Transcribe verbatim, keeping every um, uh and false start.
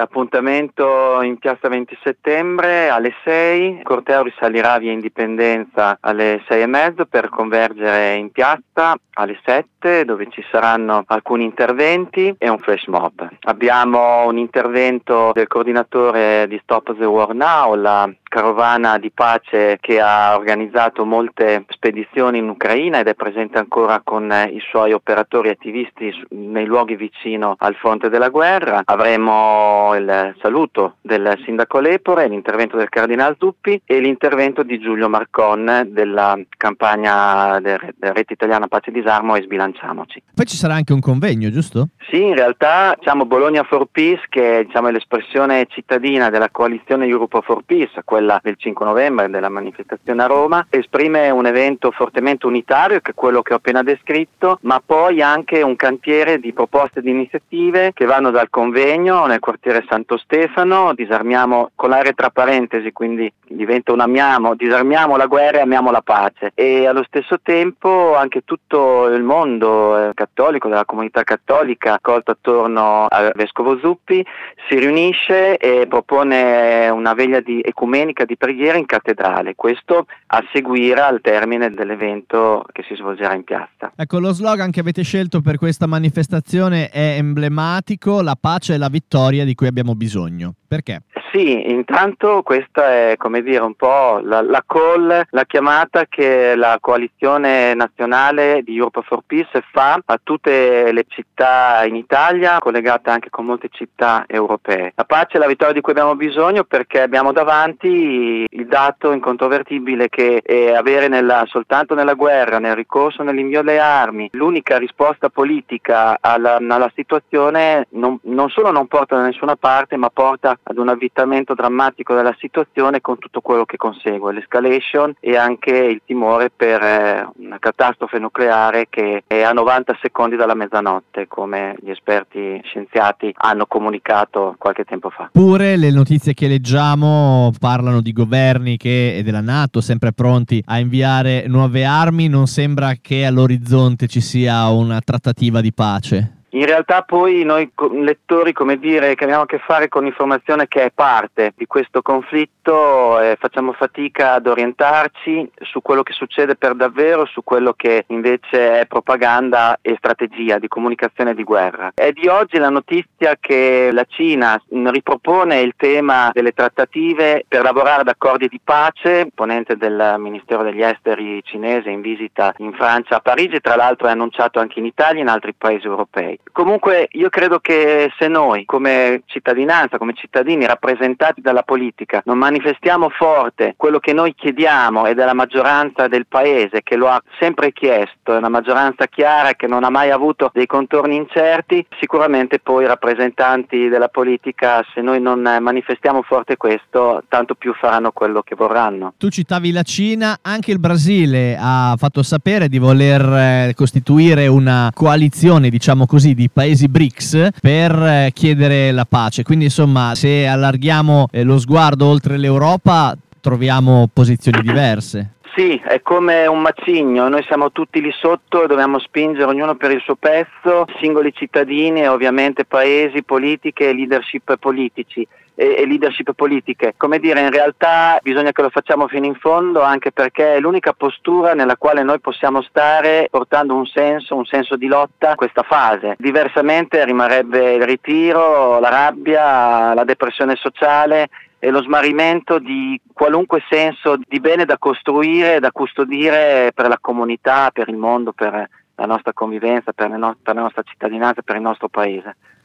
appuntamento in piazza venti settembre alle sei, il corteo risalirà via Indipendenza alle sei e mezzo per convergere in piazza alle sette, dove ci saranno alcuni interventi e un flash mob. Abbiamo un intervento del coordinatore di Stop the War Now, la carovana di pace che ha organizzato molte spedizioni in Ucraina ed è presente ancora con i suoi operatori attivisti nei luoghi vicino al fronte della guerra. Avremo il saluto del sindaco Lepore, l'intervento del cardinal Zuppi e l'intervento di Giulio Marcon della campagna della Rete Italiana Pace e Disarmo e Sbilanciamoci. Poi ci sarà anche un convegno, giusto? Sì, in realtà diciamo Bologna for Peace, che diciamo, è l'espressione cittadina della coalizione Europe for Peace, quella del cinque novembre della manifestazione a Roma, esprime un evento fortemente unitario che è quello che ho appena descritto, ma poi anche un cantiere di proposte e di iniziative che vanno dal convegno nel quartiere Santo Stefano, disarmiamo con la R tra parentesi, quindi diventa un amiamo, disarmiamo la guerra e amiamo la pace, e allo stesso tempo anche tutto il mondo eh, cattolico, della comunità cattolica accolto attorno al vescovo Zuppi si riunisce e propone una veglia di ecumenica di preghiera in cattedrale, questo a seguire al termine dell'evento che si svolgerà in piazza. Ecco, lo slogan che avete scelto per questa manifestazione è emblematico: la pace e la vittoria di cui abbiamo bisogno. Perché? Sì, intanto questa è, come dire, un po' la, la call, la chiamata che la coalizione nazionale di Europe for Peace fa a tutte le città in Italia, collegata anche con molte città europee. La pace è la vittoria di cui abbiamo bisogno perché abbiamo davanti il dato incontrovertibile che è avere nella, soltanto nella guerra, nel ricorso nell'invio delle armi, l'unica risposta politica alla, alla situazione non, non solo non porta da nessuna parte, ma porta ad un avvitamento drammatico della situazione con tutto quello che consegue, l'escalation e anche il timore per eh, una catastrofe nucleare che è a novanta secondi dalla mezzanotte, come gli esperti scienziati hanno comunicato qualche tempo fa. Pure le notizie che leggiamo parlano di governi che, e della NATO sempre pronti a inviare nuove armi, non sembra che all'orizzonte ci sia una trattativa di pace. In realtà poi noi lettori, come dire, che abbiamo a che fare con informazione che è parte di questo conflitto, eh, facciamo fatica ad orientarci su quello che succede per davvero, su quello che invece è propaganda e strategia di comunicazione di guerra. È di oggi la notizia che la Cina ripropone il tema delle trattative per lavorare ad accordi di pace, ponente del Ministero degli Esteri cinese in visita in Francia a Parigi, tra l'altro è annunciato anche in Italia e in altri paesi europei. Comunque io credo che se noi come cittadinanza, come cittadini rappresentati dalla politica non manifestiamo forte quello che noi chiediamo ed è la maggioranza del paese che lo ha sempre chiesto, è una maggioranza chiara che non ha mai avuto dei contorni incerti, sicuramente poi i rappresentanti della politica, se noi non manifestiamo forte questo, tanto più faranno quello che vorranno. Tu citavi la Cina, anche il Brasile ha fatto sapere di voler eh, costituire una coalizione, diciamo così, di paesi BRICS per chiedere la pace, quindi insomma se allarghiamo lo sguardo oltre l'Europa troviamo posizioni diverse. Sì, è come un macigno, noi siamo tutti lì sotto e dobbiamo spingere ognuno per il suo pezzo, singoli cittadini e ovviamente paesi, politiche e leadership politici. e leadership politiche. Come dire, in realtà bisogna che lo facciamo fino in fondo, anche perché è l'unica postura nella quale noi possiamo stare portando un senso, un senso di lotta a questa fase. Diversamente rimarrebbe il ritiro, la rabbia, la depressione sociale e lo smarrimento di qualunque senso di bene da costruire, da custodire per la comunità, per il mondo, per la nostra convivenza, per la nostra cittadinanza, per il nostro paese.